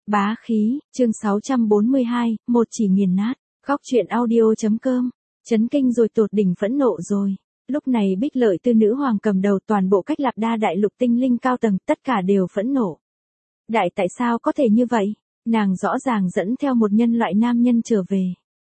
Bá khí, chương 642, một chỉ nghiền nát. Góc truyện audio.com. Chấn kinh rồi, tột đỉnh phẫn nộ rồi. Lúc này Bích Lợi Tư nữ hoàng cầm đầu toàn bộ Cách Lạp Đa đại lục tinh linh cao tầng, tất cả đều phẫn nộ. Đại tại sao có thể như vậy? Nàng rõ ràng dẫn theo một nhân loại nam nhân trở về.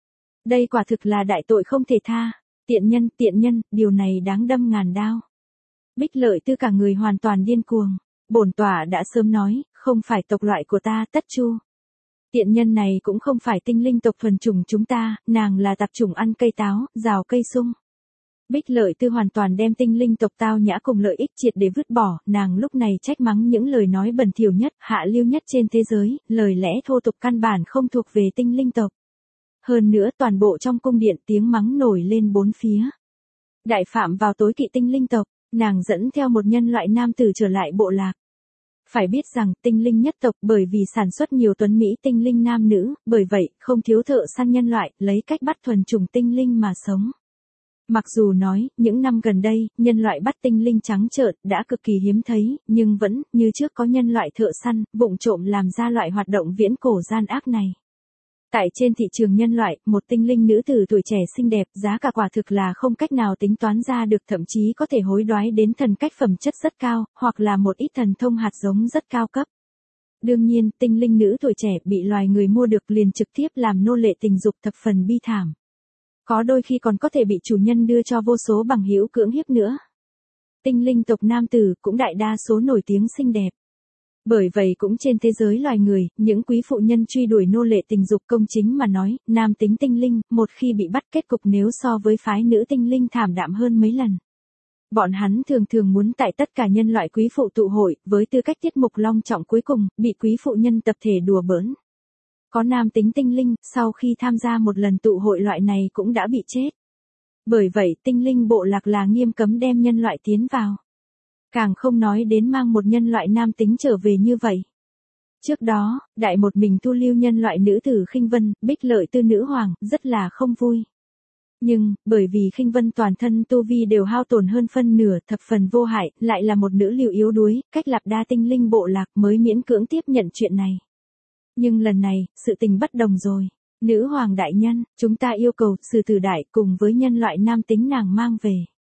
Đây quả thực là đại tội không thể tha. Tiện nhân, điều này đáng đâm ngàn đao. Bích Lợi Tư cả người hoàn toàn điên cuồng. Bổn tỏa đã sớm nói, không phải tộc loại của ta, Tất Chu. Tiện nhân này cũng không phải tinh linh tộc thuần chủng chúng ta, nàng là tạp chủng ăn cây táo, rào cây sung. Bích Lợi Tư hoàn toàn đem tinh linh tộc tao nhã cùng lợi ích triệt để vứt bỏ, nàng lúc này trách mắng những lời nói bẩn thỉu nhất, hạ lưu nhất trên thế giới, lời lẽ thô tục căn bản không thuộc về tinh linh tộc. Hơn nữa toàn bộ trong cung điện tiếng mắng nổi lên bốn phía. Đại phạm vào tối kỵ tinh linh tộc, nàng dẫn theo một nhân loại nam tử trở lại bộ lạc. Phải biết rằng tinh linh nhất tộc bởi vì sản xuất nhiều tuấn mỹ tinh linh nam nữ, bởi vậy không thiếu thợ săn nhân loại, lấy cách bắt thuần chủng tinh linh mà sống. Mặc dù nói, những năm gần đây, nhân loại bắt tinh linh trắng trợn đã cực kỳ hiếm thấy, nhưng vẫn, như trước có nhân loại thợ săn, vụng trộm làm ra loại hoạt động viễn cổ gian ác này. Tại trên thị trường nhân loại, một tinh linh nữ tử tuổi trẻ xinh đẹp, giá cả quả thực là không cách nào tính toán ra được, thậm chí có thể hối đoái đến thần cách phẩm chất rất cao, hoặc là một ít thần thông hạt giống rất cao cấp. Đương nhiên, tinh linh nữ tuổi trẻ bị loài người mua được liền trực tiếp làm nô lệ tình dục, thập phần bi thảm. Có đôi khi còn có thể bị chủ nhân đưa cho vô số bằng hữu cưỡng hiếp nữa. Tinh linh tộc nam tử cũng đại đa số nổi tiếng xinh đẹp. Bởi vậy cũng trên thế giới loài người, những quý phụ nhân truy đuổi nô lệ tình dục, công chính mà nói, nam tính tinh linh, một khi bị bắt kết cục nếu so với phái nữ tinh linh thảm đạm hơn mấy lần. Bọn hắn thường muốn tại tất cả nhân loại quý phụ tụ hội, với tư cách tiết mục long trọng cuối cùng, bị quý phụ nhân tập thể đùa bỡn. Có nam tính tinh linh, sau khi tham gia một lần tụ hội loại này cũng đã bị chết. Bởi vậy tinh linh bộ lạc là nghiêm cấm đem nhân loại tiến vào. Càng không nói đến mang một nhân loại nam tính trở về như vậy. Trước đó, đại một mình thu lưu nhân loại nữ tử Khinh Vân, Bích Lợi Tư nữ hoàng, rất là không vui. Nhưng, bởi vì Khinh Vân toàn thân tu vi đều hao tổn hơn phân nửa, thập phần vô hại, lại là một nữ lưu yếu đuối, Cách Lạp Đa tinh linh bộ lạc mới miễn cưỡng tiếp nhận chuyện này. Nhưng lần này, sự tình bất đồng rồi. Nữ hoàng đại nhân, chúng ta yêu cầu sư tử đại cùng với nhân loại nam tính nàng mang về.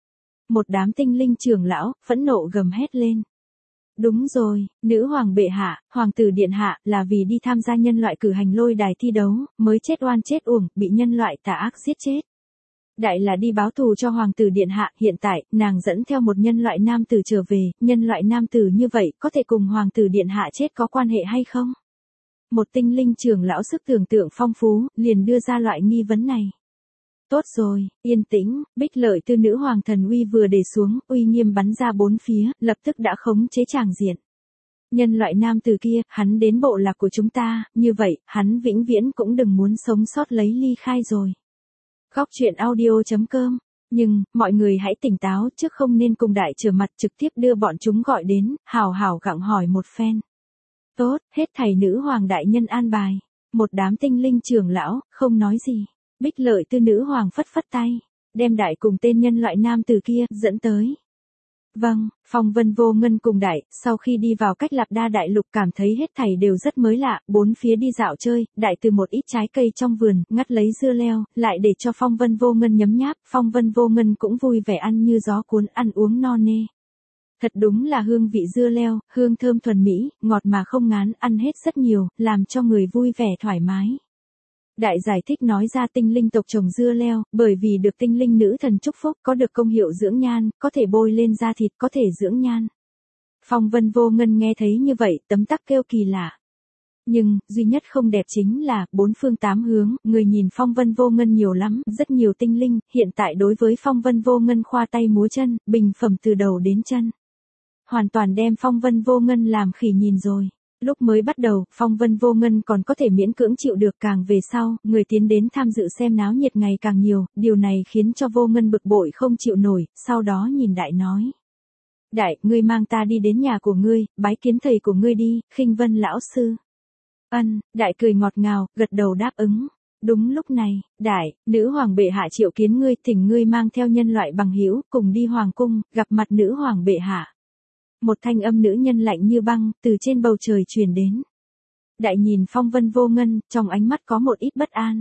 Một đám tinh linh trưởng lão, phẫn nộ gầm hét lên. Đúng rồi, nữ hoàng bệ hạ, hoàng tử điện hạ, là vì đi tham gia nhân loại cử hành lôi đài thi đấu, mới chết oan chết uổng, bị nhân loại tà ác giết chết. Đại là đi báo thù cho hoàng tử điện hạ, hiện tại, nàng dẫn theo một nhân loại nam tử trở về, nhân loại nam tử như vậy, có thể cùng hoàng tử điện hạ chết có quan hệ hay không? Một tinh linh trưởng lão sức tưởng tượng phong phú, liền đưa ra loại nghi vấn này. Tốt rồi, yên tĩnh, Bích Lợi Tư nữ hoàng thần uy vừa để xuống, uy nghiêm bắn ra bốn phía, lập tức đã khống chế tràng diện. Nhân loại nam tử kia, hắn đến bộ lạc của chúng ta, như vậy, hắn vĩnh viễn cũng đừng muốn sống sót lấy ly khai rồi. Góc truyện audio.com. Nhưng, mọi người hãy tỉnh táo trước, không nên cùng đại trở mặt, trực tiếp đưa bọn chúng gọi đến, hào gặng hỏi một phen. Tốt, hết thầy nữ hoàng đại nhân an bài. Một đám tinh linh trưởng lão, không nói gì. Bích Lợi Tư nữ hoàng phất phất tay, đem đại cùng tên nhân loại nam tử kia, dẫn tới. Vâng, Phong Vân Vô Ngân cùng đại, sau khi đi vào Cách Lạp Đa đại lục cảm thấy hết thảy đều rất mới lạ, bốn phía đi dạo chơi, đại từ một ít trái cây trong vườn, ngắt lấy dưa leo, lại để cho Phong Vân Vô Ngân nhấm nháp, Phong Vân Vô Ngân cũng vui vẻ ăn như gió cuốn, ăn uống no nê. Thật đúng là hương vị dưa leo, hương thơm thuần mỹ, ngọt mà không ngán, ăn hết rất nhiều, làm cho người vui vẻ thoải mái. Đại giải thích nói ra tinh linh tộc trồng dưa leo, bởi vì được tinh linh nữ thần chúc phúc, có được công hiệu dưỡng nhan, có thể bôi lên da thịt, có thể dưỡng nhan. Phong Vân Vô Ngân nghe thấy như vậy, tấm tắc kêu kỳ lạ. Nhưng, duy nhất không đẹp chính là, bốn phương tám hướng, người nhìn Phong Vân Vô Ngân nhiều lắm, rất nhiều tinh linh, hiện tại đối với Phong Vân Vô Ngân khoa tay múa chân, bình phẩm từ đầu đến chân. Hoàn toàn đem Phong Vân Vô Ngân làm khỉ nhìn rồi. Lúc mới bắt đầu, Phong Vân Vô Ngân còn có thể miễn cưỡng chịu được, càng về sau, người tiến đến tham dự xem náo nhiệt ngày càng nhiều, điều này khiến cho Vô Ngân bực bội không chịu nổi, sau đó nhìn đại nói. Đại, ngươi mang ta đi đến nhà của ngươi, bái kiến thầy của ngươi đi, Khinh Vân lão sư. Đại cười ngọt ngào, gật đầu đáp ứng. Đúng lúc này, đại, nữ hoàng bệ hạ triệu kiến ngươi, thỉnh ngươi mang theo nhân loại bằng hữu cùng đi hoàng cung, gặp mặt nữ hoàng bệ hạ. Một thanh âm nữ nhân lạnh như băng, từ trên bầu trời truyền đến. Đại nhìn phong vân vô ngân, trong ánh mắt có một ít bất an.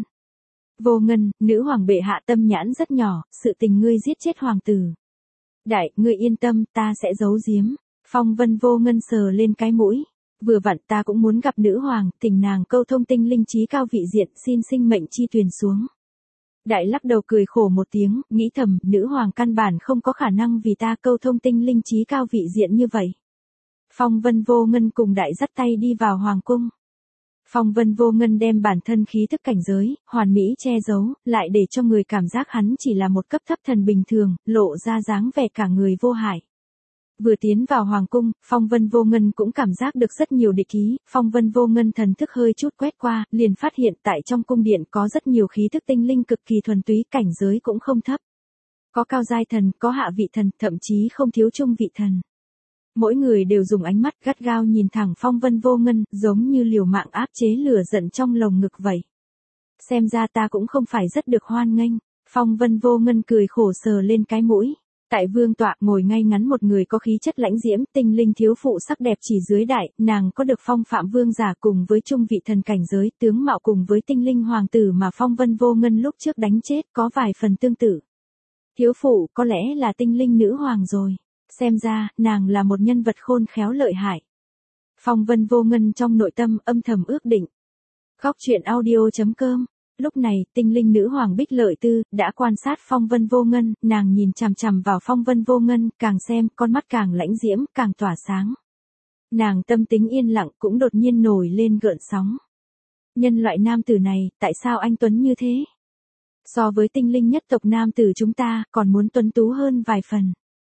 Vô ngân, nữ hoàng bệ hạ tâm nhãn rất nhỏ, sự tình ngươi giết chết hoàng tử. Đại, ngươi yên tâm, ta sẽ giấu giếm. Phong vân vô ngân sờ lên cái mũi. Vừa vặn ta cũng muốn gặp nữ hoàng, tình nàng câu thông tinh linh trí cao vị diện, xin sinh mệnh chi tuyền xuống. Đại lắc đầu cười khổ một tiếng, nghĩ thầm, nữ hoàng căn bản không có khả năng vì ta câu thông tinh linh trí cao vị diện như vậy. Phong vân vô ngân cùng đại dắt tay đi vào hoàng cung. Phong vân vô ngân đem bản thân khí thức cảnh giới, hoàn mỹ che giấu, lại để cho người cảm giác hắn chỉ là một cấp thấp thần bình thường, lộ ra dáng vẻ cả người vô hại. Vừa tiến vào hoàng cung, phong vân vô ngân cũng cảm giác được rất nhiều địch ý, phong vân vô ngân thần thức hơi chút quét qua, liền phát hiện tại trong cung điện có rất nhiều khí thức tinh linh cực kỳ thuần túy, cảnh giới cũng không thấp. Có cao giai thần, có hạ vị thần, thậm chí không thiếu trung vị thần. Mỗi người đều dùng ánh mắt gắt gao nhìn thẳng phong vân vô ngân, giống như liều mạng áp chế lửa giận trong lồng ngực vậy. Xem ra ta cũng không phải rất được hoan nghênh, phong vân vô ngân cười khổ sờ lên cái mũi. Tại vương tọa ngồi ngay ngắn một người có khí chất lãnh diễm, tinh linh thiếu phụ sắc đẹp chỉ dưới đại, nàng có được phong phạm vương giả cùng với trung vị thần cảnh giới, tướng mạo cùng với tinh linh hoàng tử mà phong vân vô ngân lúc trước đánh chết có vài phần tương tự. Thiếu phụ có lẽ là tinh linh nữ hoàng rồi. Xem ra, nàng là một nhân vật khôn khéo lợi hại. Phong vân vô ngân trong nội tâm âm thầm ước định. Góc truyện audio.com. Lúc này, tinh linh nữ hoàng Bích Lợi Tư, đã quan sát phong vân vô ngân, nàng nhìn chằm chằm vào phong vân vô ngân, càng xem, con mắt càng lãnh diễm, càng tỏa sáng. Nàng tâm tính yên lặng cũng đột nhiên nổi lên gợn sóng. Nhân loại nam tử này, tại sao anh tuấn như thế? So với tinh linh nhất tộc nam tử chúng ta, còn muốn tuấn tú hơn vài phần.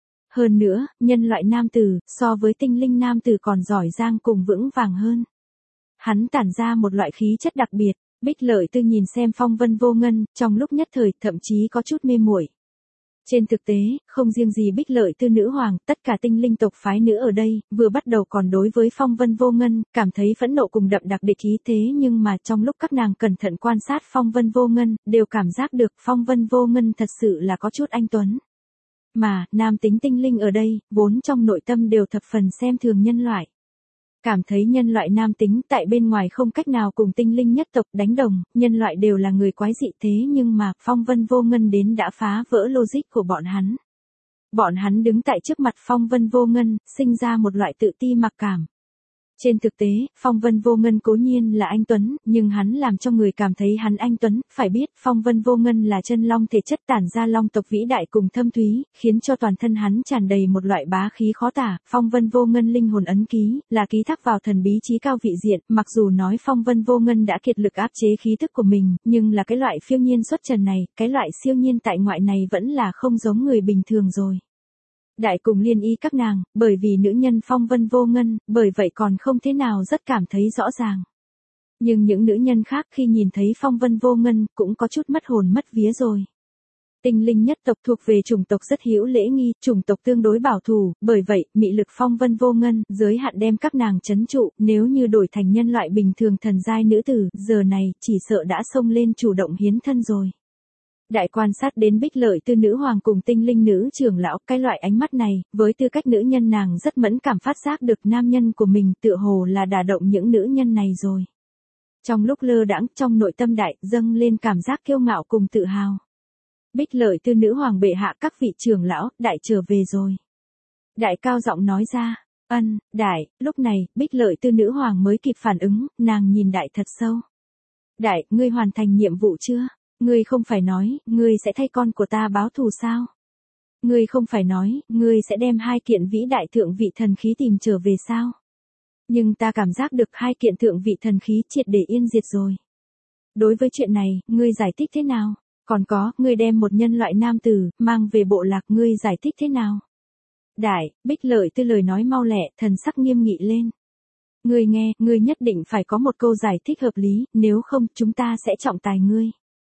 Hơn nữa, nhân loại nam tử, so với tinh linh nam tử còn giỏi giang cùng vững vàng hơn. Hắn tản ra một loại khí chất đặc biệt, Bích Lợi Tư nhìn xem phong vân vô ngân, trong lúc nhất thời, thậm chí có chút mê muội. Trên thực tế, không riêng gì Bích Lợi Tư nữ hoàng, tất cả tinh linh tộc phái nữ ở đây, vừa bắt đầu còn đối với phong vân vô ngân, cảm thấy phẫn nộ cùng đậm đặc địch ý, thế nhưng mà trong lúc các nàng cẩn thận quan sát phong vân vô ngân, đều cảm giác được phong vân vô ngân thật sự là có chút anh tuấn. Mà, nam tính tinh linh ở đây, vốn trong nội tâm đều thập phần xem thường nhân loại. Cảm thấy nhân loại nam tính tại bên ngoài không cách nào cùng tinh linh nhất tộc đánh đồng, nhân loại đều là người quái dị, thế nhưng mà, phong vân vô ngân đến đã phá vỡ logic của bọn hắn. Bọn hắn đứng tại trước mặt phong vân vô ngân, sinh ra một loại tự ti mặc cảm. Trên thực tế, phong vân vô ngân cố nhiên là anh tuấn, nhưng hắn làm cho người cảm thấy hắn anh tuấn, phải biết phong vân vô ngân là chân long thể chất tản ra long tộc vĩ đại cùng thâm thúy, khiến cho toàn thân hắn tràn đầy một loại bá khí khó tả. Phong vân vô ngân linh hồn ấn ký, là ký thác vào thần bí trí cao vị diện, mặc dù nói phong vân vô ngân đã kiệt lực áp chế khí thức của mình, nhưng là cái loại phiêu nhiên xuất trần này, cái loại siêu nhiên tại ngoại này vẫn là không giống người bình thường rồi. Đại cùng liên y các nàng, bởi vì nữ nhân phong vân vô ngân, bởi vậy còn không thế nào rất cảm thấy rõ ràng. Nhưng những nữ nhân khác khi nhìn thấy phong vân vô ngân, cũng có chút mất hồn mất vía rồi. Tinh linh nhất tộc thuộc về chủng tộc rất hữu lễ nghi, chủng tộc tương đối bảo thủ, bởi vậy, mị lực phong vân vô ngân, giới hạn đem các nàng trấn trụ, nếu như đổi thành nhân loại bình thường thần giai nữ tử, giờ này, chỉ sợ đã xông lên chủ động hiến thân rồi. Đại quan sát đến Bích Lợi Tư nữ hoàng cùng tinh linh nữ trưởng lão, cái loại ánh mắt này, với tư cách nữ nhân nàng rất mẫn cảm phát giác được nam nhân của mình tựa hồ là đả động những nữ nhân này rồi. Trong lúc lơ đãng, trong nội tâm đại, dâng lên cảm giác kiêu ngạo cùng tự hào. Bích Lợi Tư nữ hoàng bệ hạ các vị trưởng lão, đại trở về rồi. Đại cao giọng nói ra, đại, lúc này, Bích Lợi Tư nữ hoàng mới kịp phản ứng, nàng nhìn đại thật sâu. Đại, ngươi hoàn thành nhiệm vụ chưa? Ngươi không phải nói, ngươi sẽ thay con của ta báo thù sao? Ngươi không phải nói, ngươi sẽ đem 2 kiện vĩ đại thượng vị thần khí tìm trở về sao? Nhưng ta cảm giác được 2 kiện thượng vị thần khí triệt để yên diệt rồi. Đối với chuyện này, ngươi giải thích thế nào? Còn có, ngươi đem một nhân loại nam tử, mang về bộ lạc, ngươi giải thích thế nào? Đại, Bích Lợi Tư lời nói mau lẹ, thần sắc nghiêm nghị lên. Ngươi nghe, ngươi nhất định phải có một câu giải thích hợp lý, nếu không, chúng ta sẽ trọng tài ngươi.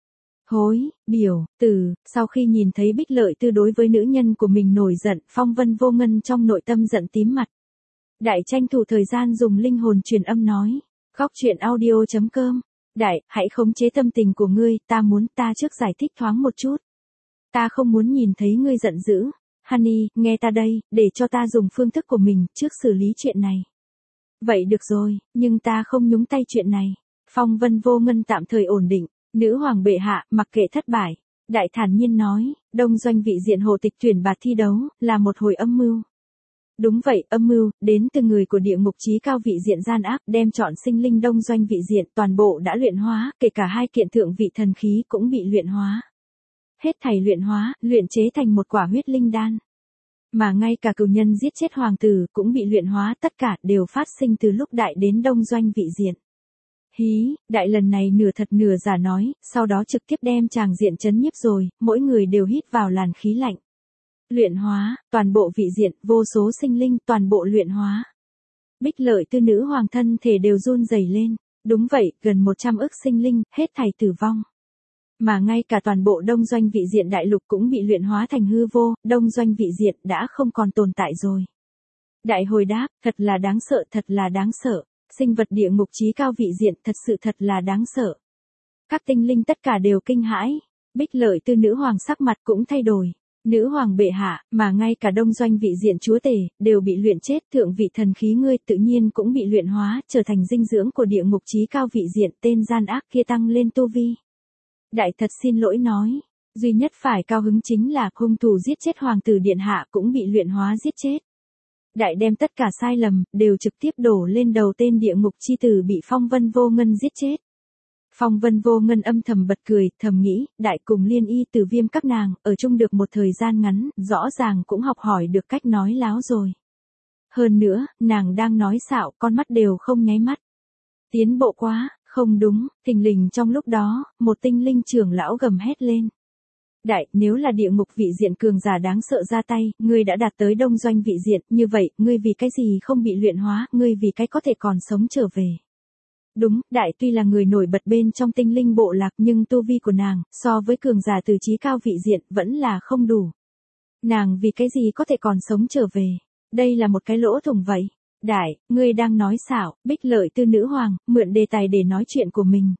Hối, biểu, từ, sau khi nhìn thấy Bích Lợi Tư đối với nữ nhân của mình nổi giận, phong vân vô ngân trong nội tâm giận tím mặt. Đại tranh thủ thời gian dùng linh hồn truyền âm nói. Góc truyện audio.com. Đại, hãy khống chế tâm tình của ngươi, ta trước giải thích thoáng một chút. Ta không muốn nhìn thấy ngươi giận dữ. Honey, nghe ta đây, để cho ta dùng phương thức của mình, trước xử lý chuyện này. Vậy được rồi, nhưng ta không nhúng tay chuyện này. Phong Vân Vô Ngân tạm thời ổn định, nữ hoàng bệ hạ, mặc kệ thất bại. Đại thản nhiên nói, Đông Doanh vị diện hồ tịch tuyển bạt thi đấu, là một hồi âm mưu. Đúng vậy, âm mưu, đến từ người của địa ngục chí cao vị diện gian ác, đem chọn sinh linh Đông Doanh vị diện toàn bộ đã luyện hóa, kể cả 2 kiện thượng vị thần khí cũng bị luyện hóa. Hết thảy luyện hóa, luyện chế thành một quả huyết linh đan. Mà ngay cả cừu nhân giết chết hoàng tử cũng bị luyện hóa, tất cả đều phát sinh từ lúc đại đến Đông Doanh vị diện. Hí, đại lần này nửa thật nửa giả nói, sau đó trực tiếp đem tràng diện chấn nhiếp rồi, mỗi người đều hít vào làn khí lạnh. Luyện hóa, toàn bộ vị diện, vô số sinh linh, toàn bộ luyện hóa. Bích Lợi Tư nữ hoàng thân thể đều run rẩy lên. Đúng vậy, gần 100 ức sinh linh, hết thảy tử vong. Mà ngay cả toàn bộ Đông Doanh vị diện đại lục cũng bị luyện hóa thành hư vô, Đông Doanh vị diện đã không còn tồn tại rồi. Đại hồi đáp, thật là đáng sợ, thật là đáng sợ. Sinh vật địa ngục chí cao vị diện thật sự thật là đáng sợ. Các tinh linh tất cả đều kinh hãi. Bích Lợi Tư nữ hoàng sắc mặt cũng thay đổi. Nữ hoàng bệ hạ, mà ngay cả Đông Doanh vị diện chúa tể, đều bị luyện chết, thượng vị thần khí ngươi tự nhiên cũng bị luyện hóa, trở thành dinh dưỡng của địa ngục chí cao vị diện, tên gian ác kia tăng lên tu vi. Đại thật xin lỗi nói, duy nhất phải cao hứng chính là hung thủ giết chết hoàng tử điện hạ cũng bị luyện hóa giết chết. Đại đem tất cả sai lầm, đều trực tiếp đổ lên đầu tên địa ngục chi tử bị Phong Vân Vô Ngân giết chết. Phong Vân Vô Ngân âm thầm bật cười, thầm nghĩ, đại cùng Liên Y Từ Viêm các nàng, ở chung được một thời gian ngắn, rõ ràng cũng học hỏi được cách nói láo rồi. Hơn nữa, nàng đang nói xạo, con mắt đều không nháy mắt. Tiến bộ quá, không đúng, thình lình trong lúc đó, một tinh linh trưởng lão gầm hét lên. Đại, nếu là địa ngục vị diện cường giả đáng sợ ra tay, ngươi đã đạt tới Đông Doanh vị diện, như vậy, ngươi vì cái gì không bị luyện hóa, ngươi vì cái có thể còn sống trở về. Đúng, đại tuy là người nổi bật bên trong tinh linh bộ lạc nhưng tu vi của nàng, so với cường giả từ chí cao vị diện, vẫn là không đủ. Nàng vì cái gì có thể còn sống trở về. Đây là một cái lỗ thủng vậy. Đại, ngươi đang nói xạo, Bích Lợi Tư nữ hoàng, mượn đề tài để nói chuyện của mình.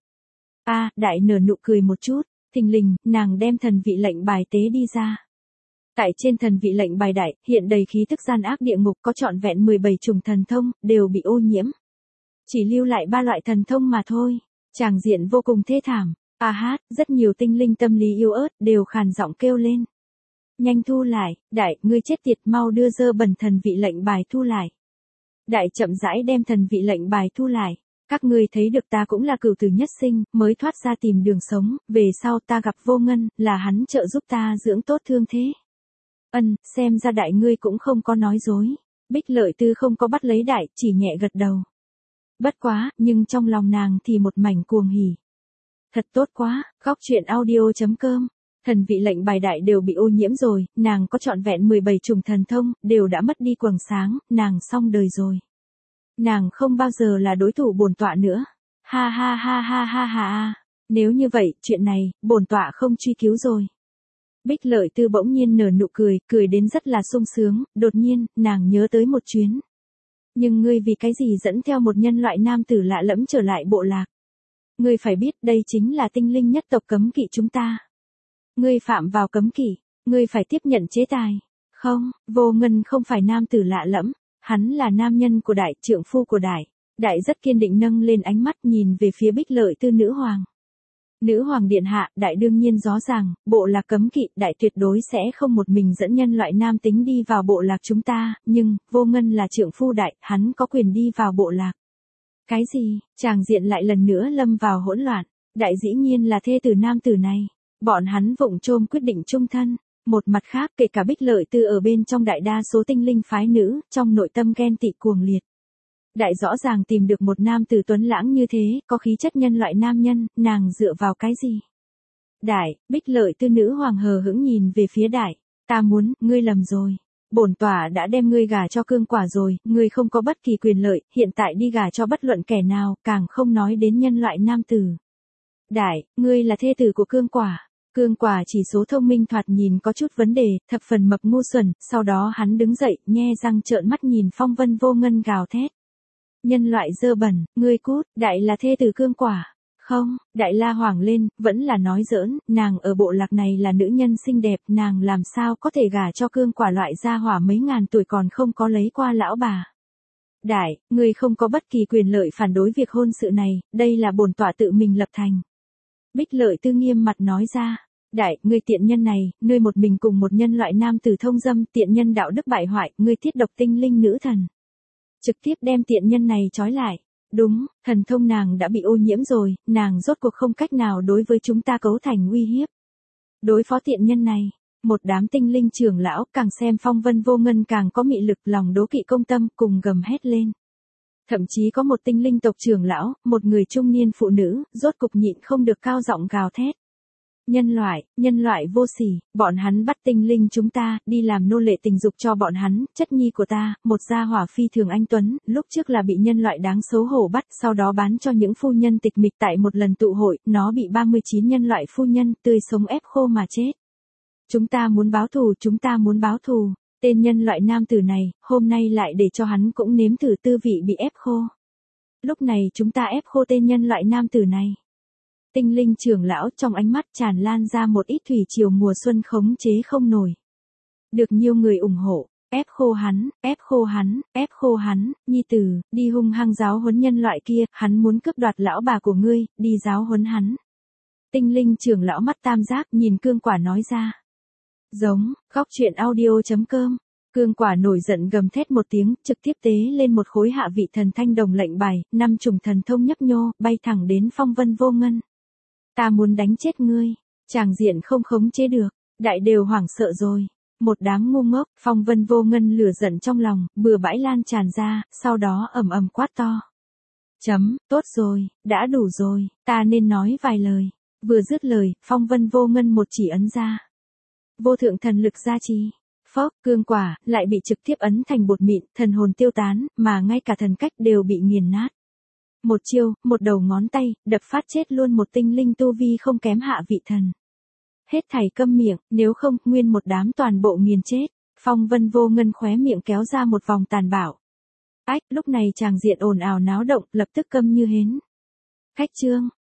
Đại nở nụ cười một chút, thình lình, nàng đem thần vị lệnh bài tế đi ra. Tại trên thần vị lệnh bài đại, hiện đầy khí tức gian ác địa ngục có trọn vẹn 17 chủng thần thông, đều bị ô nhiễm. Chỉ lưu lại 3 loại thần thông mà thôi. Tràng diện vô cùng thê thảm. Rất nhiều tinh linh tâm lý yếu ớt, đều khàn giọng kêu lên. Nhanh thu lại, đại, ngươi chết tiệt, mau đưa dơ bẩn thần vị lệnh bài thu lại. Đại chậm rãi đem thần vị lệnh bài thu lại. Các ngươi thấy được ta cũng là cửu tử nhất sinh, mới thoát ra tìm đường sống, về sau ta gặp Vô Ngân, là hắn trợ giúp ta dưỡng tốt thương thế. Xem ra đại ngươi cũng không có nói dối. Bích Lợi Tư không có bắt lấy đại, chỉ nhẹ gật đầu. Bất quá, nhưng trong lòng nàng thì một mảnh cuồng hỉ. Thật tốt quá, góc truyện audio.com. Thần vị lệnh bài đại đều bị ô nhiễm rồi, nàng có trọn vẹn 17 chủng thần thông, đều đã mất đi quầng sáng, nàng xong đời rồi. Nàng không bao giờ là đối thủ bổn tọa nữa. Ha. Nếu như vậy, chuyện này, bổn tọa không truy cứu rồi. Bích Lợi Tư bỗng nhiên nở nụ cười, cười đến rất là sung sướng, đột nhiên, nàng nhớ tới một chuyến. Nhưng ngươi vì cái gì dẫn theo một nhân loại nam tử lạ lẫm trở lại bộ lạc? Ngươi phải biết đây chính là tinh linh nhất tộc cấm kỵ chúng ta. Ngươi phạm vào cấm kỵ, ngươi phải tiếp nhận chế tài. Không, Vô Ngân không phải nam tử lạ lẫm, hắn là nam nhân của đại, trượng phu của đại. Đại rất kiên định nâng lên ánh mắt nhìn về phía Bích Lợi Tư nữ hoàng. Nữ hoàng điện hạ, đại đương nhiên rõ ràng, bộ lạc cấm kỵ, đại tuyệt đối sẽ không một mình dẫn nhân loại nam tính đi vào bộ lạc chúng ta, nhưng, Vô Ngân là trượng phu đại, hắn có quyền đi vào bộ lạc. Cái gì, tràng diện lại lần nữa lâm vào hỗn loạn, đại dĩ nhiên là thê tử nam tử này, bọn hắn vụng chôm quyết định chung thân. Một mặt khác, kể cả Bích Lợi Tư ở bên trong đại đa số tinh linh phái nữ, trong nội tâm ghen tị cuồng liệt. Đại rõ ràng tìm được một nam tử tuấn lãng như thế, có khí chất nhân loại nam nhân, nàng dựa vào cái gì? Đại, Bích Lợi Tư nữ hoàng hờ hững nhìn về phía đại, ta muốn, ngươi lầm rồi. Bổn tọa đã đem ngươi gả cho Cương Quả rồi, ngươi không có bất kỳ quyền lợi, hiện tại đi gả cho bất luận kẻ nào, càng không nói đến nhân loại nam tử. Đại, ngươi là thê tử của Cương Quả. Cương Quả chỉ số thông minh thoạt nhìn có chút vấn đề, thập phần mập ngu xuẩn, sau đó hắn đứng dậy, nhe răng trợn mắt nhìn Phong Vân Vô Ngân gào thét. Nhân loại dơ bẩn, ngươi cút, đại là thê tử Cương Quả. Không, đại la hoảng lên, vẫn là nói giỡn, nàng ở bộ lạc này là nữ nhân xinh đẹp, nàng làm sao có thể gả cho Cương Quả loại gia hỏa mấy ngàn tuổi còn không có lấy qua lão bà. Đại, ngươi không có bất kỳ quyền lợi phản đối việc hôn sự này, đây là bổn tọa tự mình lập thành. Bích Lợi Tư nghiêm mặt nói ra. Đại, ngươi tiện nhân này, ngươi một mình cùng một nhân loại nam tử thông dâm, tiện nhân đạo đức bại hoại, ngươi thiết độc tinh linh nữ thần. Trực tiếp đem tiện nhân này trói lại. Đúng, thần thông nàng đã bị ô nhiễm rồi, nàng rốt cuộc không cách nào đối với chúng ta cấu thành uy hiếp. Đối phó tiện nhân này, một đám tinh linh trưởng lão càng xem Phong Vân Vô Ngân càng có mị lực, lòng đố kỵ công tâm, cùng gầm hét lên. Thậm chí có một tinh linh tộc trưởng lão, một người trung niên phụ nữ, rốt cục nhịn không được cao giọng gào thét. Nhân loại vô sỉ, bọn hắn bắt tinh linh chúng ta, đi làm nô lệ tình dục cho bọn hắn, chất nhi của ta, một gia hỏa phi thường anh tuấn, lúc trước là bị nhân loại đáng xấu hổ bắt, sau đó bán cho những phu nhân tịch mịch tại một lần tụ hội, nó bị 39 nhân loại phu nhân, tươi sống ép khô mà chết. Chúng ta muốn báo thù, tên nhân loại nam tử này, hôm nay lại để cho hắn cũng nếm thử tư vị bị ép khô. Lúc này chúng ta ép khô tên nhân loại nam tử này. Tinh linh trưởng lão trong ánh mắt tràn lan ra một ít thủy triều mùa xuân khống chế không nổi. Được nhiều người ủng hộ, ép khô hắn, nhi tử, đi hung hăng giáo huấn nhân loại kia, hắn muốn cướp đoạt lão bà của ngươi, đi giáo huấn hắn. Tinh linh trưởng lão mắt tam giác nhìn Cương Quả nói ra. Giống, khóc chuyện audio.com. Cương Quả nổi giận gầm thét một tiếng, trực tiếp tế lên một khối hạ vị thần thanh đồng lệnh bài, 5 chủng thần thông nhấp nhô, bay thẳng đến Phong Vân Vô Ngân. Ta muốn đánh chết ngươi, tràng diện không khống chế được, đại đều hoảng sợ rồi. Một đám ngu ngốc, Phong Vân Vô Ngân lửa giận trong lòng, bừa bãi lan tràn ra, sau đó ầm ầm quát to. Tốt rồi, đã đủ rồi, ta nên nói vài lời. Vừa dứt lời, Phong Vân Vô Ngân một chỉ ấn ra. Vô thượng thần lực gia trì. Phốc, Cương Quả lại bị trực tiếp ấn thành bột mịn, thần hồn tiêu tán, mà ngay cả thần cách đều bị nghiền nát. Một chiêu, một đầu ngón tay, đập phát chết luôn một tinh linh tu vi không kém hạ vị thần. Hết thảy câm miệng, nếu không, nguyên một đám toàn bộ nghiền chết. Phong Vân Vô Ngân khóe miệng kéo ra một vòng tàn bạo. Ách, lúc này tràng diện ồn ào náo động, lập tức câm như hến. Khách trương,